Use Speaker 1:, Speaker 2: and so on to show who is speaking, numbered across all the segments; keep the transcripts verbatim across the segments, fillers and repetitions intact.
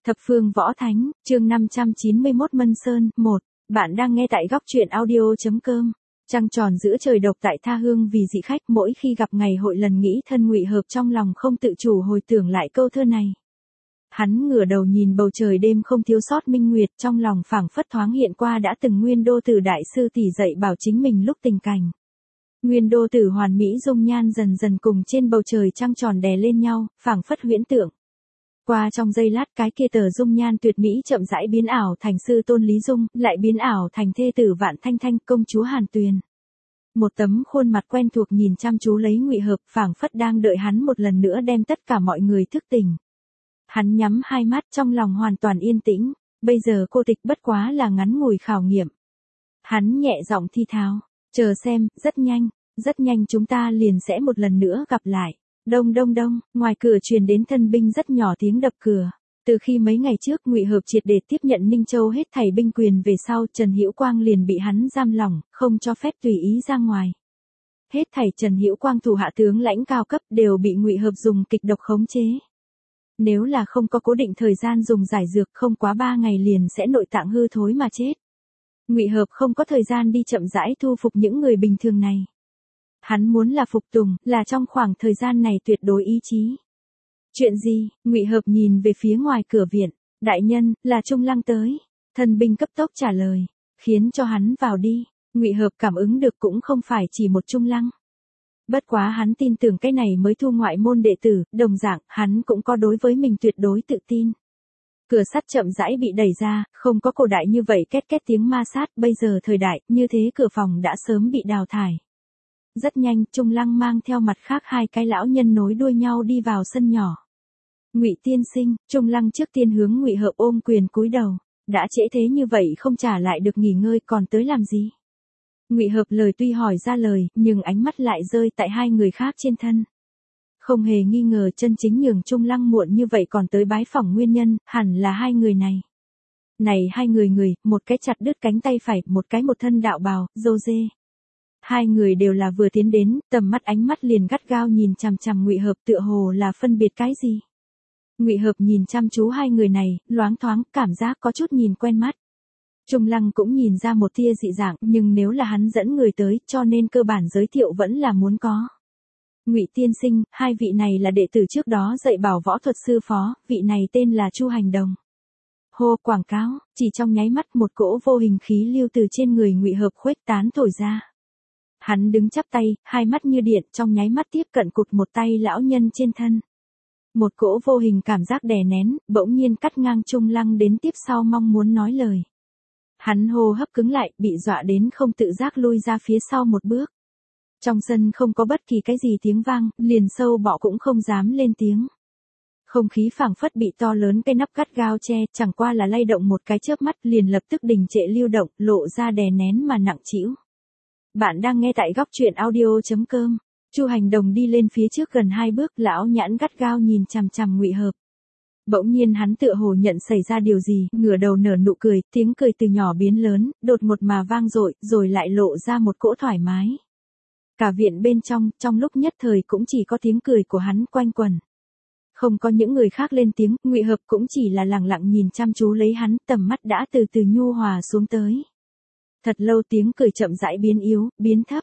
Speaker 1: Thập phương võ thánh, chương năm trăm chín mươi mốt Mân Sơn, một. Bạn đang nghe tại góc truyện audio.com. Trăng tròn giữa trời độc tại tha hương vì dị khách, mỗi khi gặp ngày hội lần nghĩ thân Ngụy Hợp trong lòng không tự chủ hồi tưởng lại câu thơ này. Hắn ngửa đầu nhìn bầu trời đêm không thiếu sót minh nguyệt, trong lòng phảng phất thoáng hiện qua đã từng Nguyên Đô Tử đại sư tỷ dạy bảo chính mình lúc tình cảnh. Nguyên Đô Tử hoàn mỹ dung nhan dần dần cùng trên bầu trời trăng tròn đè lên nhau, phảng phất huyễn tượng. Qua trong giây lát cái kia tờ dung nhan tuyệt mỹ chậm rãi biến ảo thành sư tôn Lý Dung, lại biến ảo thành thê tử Vạn Thanh Thanh, công chúa Hàn Tuyền. Một tấm khuôn mặt quen thuộc nhìn chăm chú lấy Ngụy Hợp, phảng phất đang đợi hắn một lần nữa đem tất cả mọi người thức tỉnh. Hắn nhắm hai mắt, trong lòng hoàn toàn yên tĩnh, bây giờ cô tịch bất quá là ngắn ngủi khảo nghiệm. Hắn nhẹ giọng thi tháo, chờ xem, rất nhanh, rất nhanh chúng ta liền sẽ một lần nữa gặp lại. Đông đông đông, ngoài cửa truyền đến thân binh rất nhỏ tiếng đập cửa. Từ khi mấy ngày trước Ngụy Hợp triệt để tiếp nhận Ninh Châu hết thảy binh quyền về sau, Trần Hữu Quang liền bị hắn giam lỏng, không cho phép tùy ý ra ngoài. Hết thảy Trần Hữu Quang thủ hạ tướng lãnh cao cấp đều bị Ngụy Hợp dùng kịch độc khống chế. Nếu là không có cố định thời gian dùng giải dược, không quá ba ngày liền sẽ nội tạng hư thối mà chết. Ngụy Hợp không có thời gian đi chậm rãi thu phục những người bình thường này. Hắn muốn là phục tùng, là trong khoảng thời gian này tuyệt đối ý chí. Chuyện gì? Ngụy Hợp nhìn về phía ngoài cửa viện. Đại nhân, là Trung Lăng tới. Thân binh cấp tốc trả lời. Khiến cho hắn vào đi. Ngụy Hợp cảm ứng được cũng không phải chỉ một Trung Lăng. Bất quá hắn tin tưởng cái này mới thu ngoại môn đệ tử, đồng dạng, hắn cũng có đối với mình tuyệt đối tự tin. Cửa sắt chậm rãi bị đẩy ra, không có cổ đại như vậy két két tiếng ma sát, bây giờ thời đại, như thế cửa phòng đã sớm bị đào thải. Rất nhanh, Trung Lăng mang theo mặt khác hai cái lão nhân nối đuôi nhau đi vào sân nhỏ. Ngụy tiên sinh, Trung Lăng trước tiên hướng Ngụy Hợp ôm quyền cúi đầu. Đã trễ thế như vậy không trả lại được nghỉ ngơi còn tới làm gì? Ngụy Hợp lời tuy hỏi ra lời, nhưng ánh mắt lại rơi tại hai người khác trên thân. Không hề nghi ngờ chân chính nhường Trung Lăng muộn như vậy còn tới bái phỏng nguyên nhân, hẳn là hai người này. Này hai người người, một cái chặt đứt cánh tay phải, một cái một thân đạo bào, râu dê. Hai người đều là vừa tiến đến, tầm mắt ánh mắt liền gắt gao nhìn chằm chằm Ngụy Hợp, tựa hồ là phân biệt cái gì. Ngụy Hợp nhìn chăm chú hai người này, loáng thoáng, cảm giác có chút nhìn quen mắt. Trung Lăng cũng nhìn ra một tia dị dạng, nhưng nếu là hắn dẫn người tới, cho nên cơ bản giới thiệu vẫn là muốn có. Ngụy tiên sinh, hai vị này là đệ tử trước đó dạy bảo võ thuật sư phó, vị này tên là Chu Hành Đồng. Hô quảng cáo, chỉ trong nháy mắt một cỗ vô hình khí lưu từ trên người Ngụy Hợp khuếch tán thổi ra. Hắn đứng chắp tay, hai mắt như điện, trong nháy mắt tiếp cận cụt một tay lão nhân trên thân. Một cỗ vô hình cảm giác đè nén, bỗng nhiên cắt ngang Trung Lăng đến tiếp sau mong muốn nói lời. Hắn hô hấp cứng lại, bị dọa đến không tự giác lui ra phía sau một bước. Trong sân không có bất kỳ cái gì tiếng vang, liền sâu bọ cũng không dám lên tiếng. Không khí phảng phất bị to lớn cây nắp gắt gao che, chẳng qua là lay động một cái chớp mắt liền lập tức đình trệ lưu động, lộ ra đè nén mà nặng trĩu. Bạn đang nghe tại góc truyện audio.com. Chu Hành Đồng đi lên phía trước gần hai bước, lão nhãn gắt gao nhìn chằm chằm Ngụy Hợp. Bỗng nhiên hắn tựa hồ nhận xảy ra điều gì, ngửa đầu nở nụ cười, tiếng cười từ nhỏ biến lớn, đột ngột mà vang dội, rồi lại lộ ra một cỗ thoải mái. Cả viện bên trong, trong lúc nhất thời cũng chỉ có tiếng cười của hắn quanh quẩn. Không có những người khác lên tiếng, Ngụy Hợp cũng chỉ là lặng lặng nhìn chăm chú lấy hắn, tầm mắt đã từ từ nhu hòa xuống tới. Thật lâu tiếng cười chậm rãi biến yếu, biến thấp.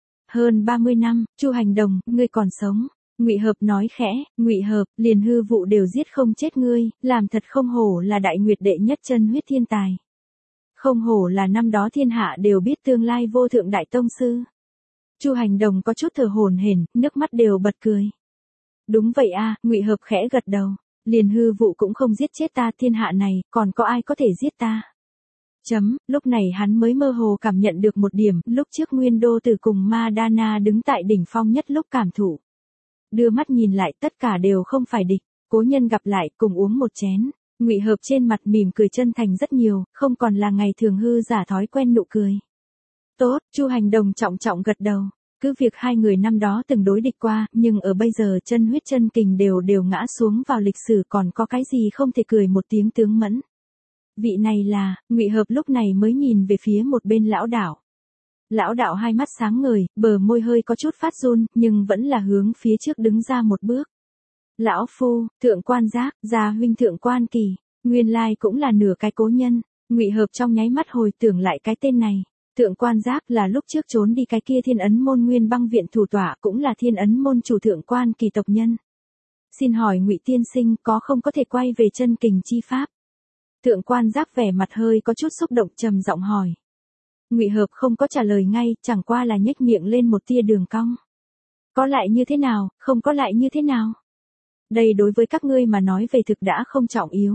Speaker 1: Hơn ba mươi năm, Chu Hành Đồng, ngươi còn sống. Ngụy Hợp nói khẽ, Ngụy Hợp, liền hư vụ đều giết không chết ngươi, làm thật không hổ là đại nguyệt đệ nhất chân huyết thiên tài. Không hổ là năm đó thiên hạ đều biết tương lai vô thượng đại tông sư. Chu Hành Đồng có chút thở hổn hển, nước mắt đều bật cười. Đúng vậy a, Ngụy Hợp khẽ gật đầu, liền hư vụ cũng không giết chết ta, thiên hạ này, còn có ai có thể giết ta. Chấm, lúc này hắn mới mơ hồ cảm nhận được một điểm, lúc trước Nguyên Đô Tử cùng Ma Đa Na đứng tại đỉnh phong nhất lúc cảm thụ. Đưa mắt nhìn lại, tất cả đều không phải địch, cố nhân gặp lại, cùng uống một chén. Ngụy Hợp trên mặt mỉm cười chân thành rất nhiều, không còn là ngày thường hư giả thói quen nụ cười. Tốt, Chu Hành Đồng trọng trọng gật đầu. Cứ việc hai người năm đó từng đối địch qua, nhưng ở bây giờ chân huyết chân kình đều đều ngã xuống vào lịch sử, còn có cái gì không thể cười một tiếng tướng mẫn. Vị này là, Ngụy Hợp lúc này mới nhìn về phía một bên lão đạo. Lão đạo hai mắt sáng ngời, bờ môi hơi có chút phát run, nhưng vẫn là hướng phía trước đứng ra một bước. Lão phu, thượng quan giác, gia huynh thượng quan kỳ. Nguyên lai cũng là nửa cái cố nhân. Ngụy Hợp trong nháy mắt hồi tưởng lại cái tên này. Thượng quan Giác là lúc trước trốn đi cái kia Thiên Ấn Môn Nguyên Băng Viện thủ tọa, cũng là Thiên Ấn Môn chủ thượng quan kỳ tộc nhân. Xin hỏi Ngụy tiên sinh có không có thể quay về chân kình chi pháp? Thượng quan Giác vẻ mặt hơi có chút xúc động trầm giọng hỏi. Ngụy Hợp không có trả lời ngay, chẳng qua là nhếch miệng lên một tia đường cong. Có lại như thế nào, không có lại như thế nào? Đây đối với các ngươi mà nói về thực đã không trọng yếu.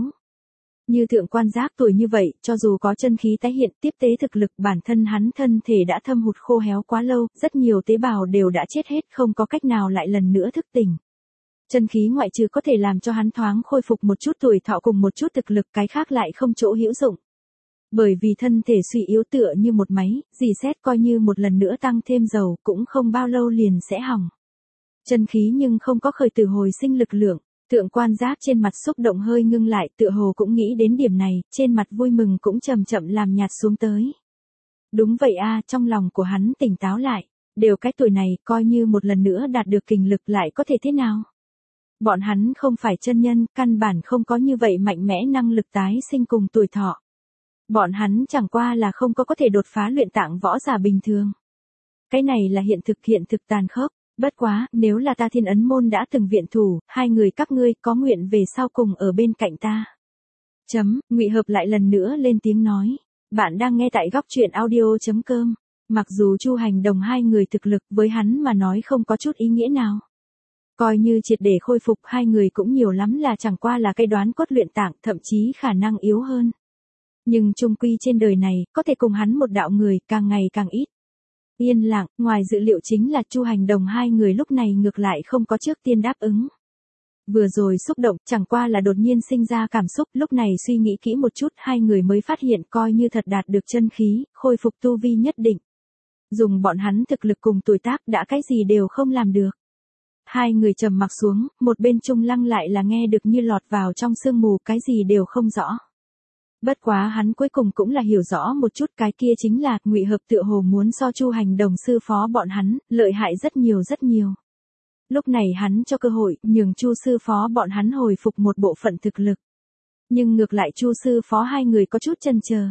Speaker 1: Như thượng quan Giác tuổi như vậy, cho dù có chân khí tái hiện, tiếp tế thực lực, bản thân hắn thân thể đã thâm hụt khô héo quá lâu, rất nhiều tế bào đều đã chết hết, không có cách nào lại lần nữa thức tỉnh. Chân khí ngoại trừ có thể làm cho hắn thoáng khôi phục một chút tuổi thọ cùng một chút thực lực, cái khác lại không chỗ hữu dụng. Bởi vì thân thể suy yếu tựa như một máy, dì xét coi như một lần nữa tăng thêm dầu cũng không bao lâu liền sẽ hỏng. Chân khí nhưng không có khởi tử hồi sinh lực lượng. Thượng quan Giác trên mặt xúc động hơi ngưng lại, tựa hồ cũng nghĩ đến điểm này, trên mặt vui mừng cũng chậm chậm làm nhạt xuống tới. Đúng vậy a, trong lòng của hắn tỉnh táo lại, đều cái tuổi này, coi như một lần nữa đạt được kình lực lại có thể thế nào? Bọn hắn không phải chân nhân, căn bản không có như vậy mạnh mẽ năng lực tái sinh cùng tuổi thọ. Bọn hắn chẳng qua là không có có thể đột phá luyện tạng võ giả bình thường. Cái này là hiện thực hiện thực tàn khốc. Bất quá, nếu là ta Thiên Ấn Môn đã từng viện thủ, hai người các ngươi có nguyện về sau cùng ở bên cạnh ta. Chấm, Ngụy Hợp lại lần nữa lên tiếng nói. Bạn đang nghe tại góc truyện audio.com. Mặc dù Chu Hành Đồng hai người thực lực với hắn mà nói không có chút ý nghĩa nào. Coi như triệt để khôi phục hai người cũng nhiều lắm là chẳng qua là cái đoán cốt luyện tạng, thậm chí khả năng yếu hơn. Nhưng chung quy trên đời này, có thể cùng hắn một đạo người, càng ngày càng ít. Yên lặng, ngoài dự liệu chính là Chu Hành Đồng hai người lúc này ngược lại không có trước tiên đáp ứng. Vừa rồi xúc động, chẳng qua là đột nhiên sinh ra cảm xúc, lúc này suy nghĩ kỹ một chút, hai người mới phát hiện coi như thật đạt được chân khí, khôi phục tu vi nhất định. Dùng bọn hắn thực lực cùng tuổi tác đã cái gì đều không làm được. Hai người trầm mặc xuống, một bên Trung Lăng lại là nghe được như lọt vào trong sương mù, cái gì đều không rõ. Bất quá hắn cuối cùng cũng là hiểu rõ một chút, cái kia chính là Ngụy Hợp tựa hồ muốn so Chu Hành Đồng sư phó bọn hắn, lợi hại rất nhiều rất nhiều. Lúc này hắn cho cơ hội, nhường Chu sư phó bọn hắn hồi phục một bộ phận thực lực. Nhưng ngược lại Chu sư phó hai người có chút chần chờ.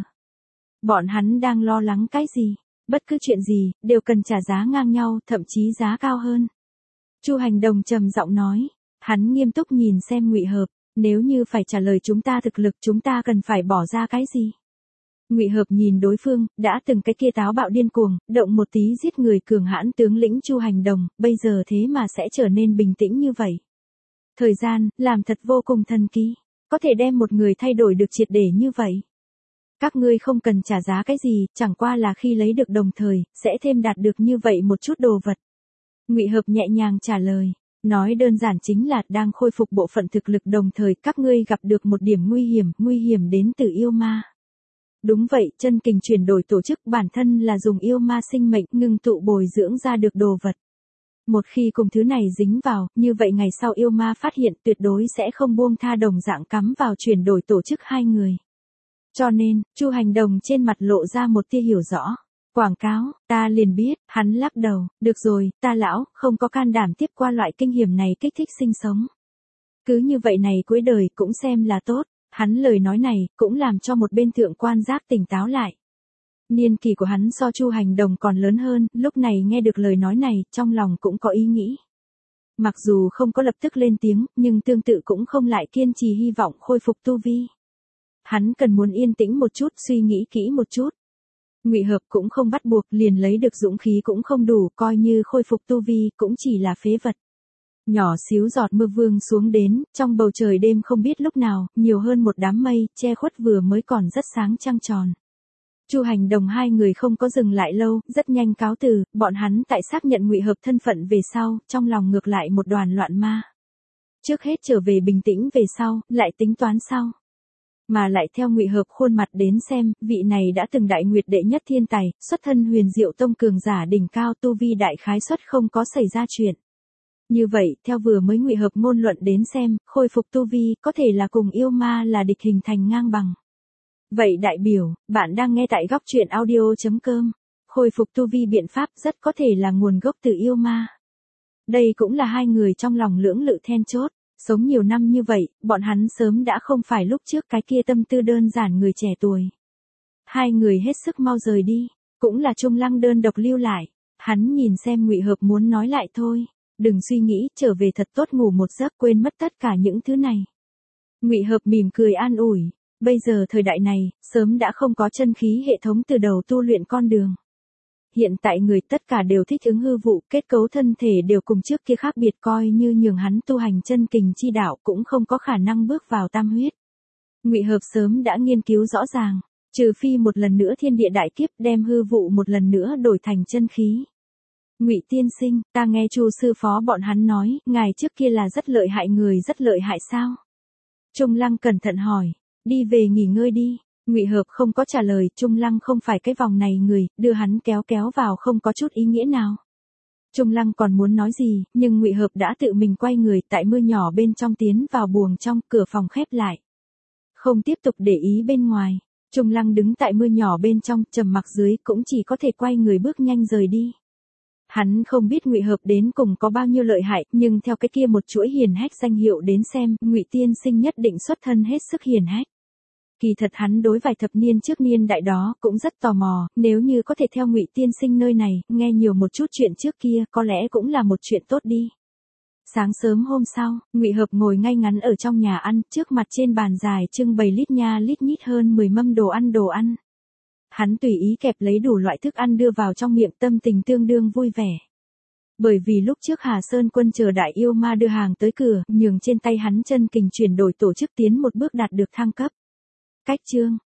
Speaker 1: Bọn hắn đang lo lắng cái gì? Bất cứ chuyện gì, đều cần trả giá ngang nhau, thậm chí giá cao hơn. Chu Hành Đồng trầm giọng nói, hắn nghiêm túc nhìn xem Ngụy Hợp. Nếu như phải trả lời chúng ta thực lực, chúng ta cần phải bỏ ra cái gì? Ngụy Hợp nhìn đối phương, đã từng cái kia táo bạo điên cuồng, động một tí giết người cường hãn tướng lĩnh Chu Hành Đồng, bây giờ thế mà sẽ trở nên bình tĩnh như vậy. Thời gian, làm thật vô cùng thần kỳ, có thể đem một người thay đổi được triệt để như vậy. Các ngươi không cần trả giá cái gì, chẳng qua là khi lấy được đồng thời, sẽ thêm đạt được như vậy một chút đồ vật. Ngụy Hợp nhẹ nhàng trả lời. Nói đơn giản chính là đang khôi phục bộ phận thực lực đồng thời các ngươi gặp được một điểm nguy hiểm, nguy hiểm đến từ yêu ma. Đúng vậy, chân kình chuyển đổi tổ chức bản thân là dùng yêu ma sinh mệnh ngưng tụ bồi dưỡng ra được đồ vật. Một khi cùng thứ này dính vào, như vậy ngày sau yêu ma phát hiện tuyệt đối sẽ không buông tha đồng dạng cắm vào chuyển đổi tổ chức hai người. Cho nên, Chu Hành Đồng trên mặt lộ ra một tia hiểu rõ. Quảng cáo, ta liền biết, hắn lắc đầu, được rồi, ta lão, không có can đảm tiếp qua loại kinh hiểm này kích thích sinh sống. Cứ như vậy này cuối đời cũng xem là tốt, hắn lời nói này, cũng làm cho một bên thượng quan Giác tỉnh táo lại. Niên kỳ của hắn so Chu Hành Đồng còn lớn hơn, lúc này nghe được lời nói này, trong lòng cũng có ý nghĩ. Mặc dù không có lập tức lên tiếng, nhưng tương tự cũng không lại kiên trì hy vọng khôi phục tu vi. Hắn cần muốn yên tĩnh một chút, suy nghĩ kỹ một chút. Ngụy Hợp cũng không bắt buộc, liền lấy được dũng khí cũng không đủ, coi như khôi phục tu vi, cũng chỉ là phế vật. Nhỏ xíu giọt mưa vương xuống đến, trong bầu trời đêm không biết lúc nào, nhiều hơn một đám mây, che khuất vừa mới còn rất sáng trăng tròn. Chu Hành Đồng hai người không có dừng lại lâu, rất nhanh cáo từ, bọn hắn tại xác nhận Ngụy Hợp thân phận về sau, trong lòng ngược lại một đoàn loạn ma. Trước hết trở về bình tĩnh về sau, lại tính toán sau. Mà lại theo Ngụy Hợp khuôn mặt đến xem, vị này đã từng đại nguyệt đệ nhất thiên tài, xuất thân Huyền Diệu Tông cường giả đỉnh cao, tu vi đại khái suất không có xảy ra chuyện. Như vậy, theo vừa mới Ngụy Hợp ngôn luận đến xem, khôi phục tu vi có thể là cùng yêu ma là địch hình thành ngang bằng. Vậy đại biểu, bạn đang nghe tại góc truyện audio.com, khôi phục tu vi biện pháp rất có thể là nguồn gốc từ yêu ma. Đây cũng là hai người trong lòng lưỡng lự then chốt. Sống nhiều năm như vậy, bọn hắn sớm đã không phải lúc trước cái kia tâm tư đơn giản người trẻ tuổi. Hai người hết sức mau rời đi, cũng là Trung Lăng đơn độc lưu lại. Hắn nhìn xem Ngụy Hợp muốn nói lại thôi, đừng suy nghĩ, trở về thật tốt ngủ một giấc, quên mất tất cả những thứ này. Ngụy Hợp mỉm cười an ủi, bây giờ thời đại này, sớm đã không có chân khí hệ thống từ đầu tu luyện con đường. Hiện tại người tất cả đều thích ứng hư vụ, kết cấu thân thể đều cùng trước kia khác biệt, coi như nhường hắn tu hành chân kình chi đạo cũng không có khả năng bước vào tam huyết. Ngụy Hợp sớm đã nghiên cứu rõ ràng, trừ phi một lần nữa thiên địa đại kiếp đem hư vụ một lần nữa đổi thành chân khí. Ngụy tiên sinh, ta nghe Chu sư phó bọn hắn nói, ngài trước kia là rất lợi hại người, rất lợi hại sao? Trung Lăng cẩn thận hỏi, đi về nghỉ ngơi đi. Ngụy Hợp không có trả lời, Trung Lăng không phải cái vòng này người, đưa hắn kéo kéo vào không có chút ý nghĩa nào. Trung Lăng còn muốn nói gì, nhưng Ngụy Hợp đã tự mình quay người tại mưa nhỏ bên trong tiến vào buồng trong, cửa phòng khép lại. Không tiếp tục để ý bên ngoài, Trung Lăng đứng tại mưa nhỏ bên trong, trầm mặc dưới cũng chỉ có thể quay người bước nhanh rời đi. Hắn không biết Ngụy Hợp đến cùng có bao nhiêu lợi hại, nhưng theo cái kia một chuỗi hiền hách danh hiệu đến xem, Ngụy tiên sinh nhất định xuất thân hết sức hiền hách. Kỳ thật hắn đối vài thập niên trước niên đại đó cũng rất tò mò, nếu như có thể theo Ngụy tiên sinh nơi này, nghe nhiều một chút chuyện trước kia, có lẽ cũng là một chuyện tốt đi. Sáng sớm hôm sau, Ngụy Hợp ngồi ngay ngắn ở trong nhà ăn, trước mặt trên bàn dài trưng bày lít nha lít nhít hơn mười mâm đồ ăn đồ ăn. Hắn tùy ý kẹp lấy đủ loại thức ăn đưa vào trong miệng, tâm tình tương đương vui vẻ. Bởi vì lúc trước Hà Sơn Quân chờ đại yêu ma đưa hàng tới cửa, nhường trên tay hắn chân kình chuyển đổi tổ chức tiến một bước đạt được thăng cấp. Cách chương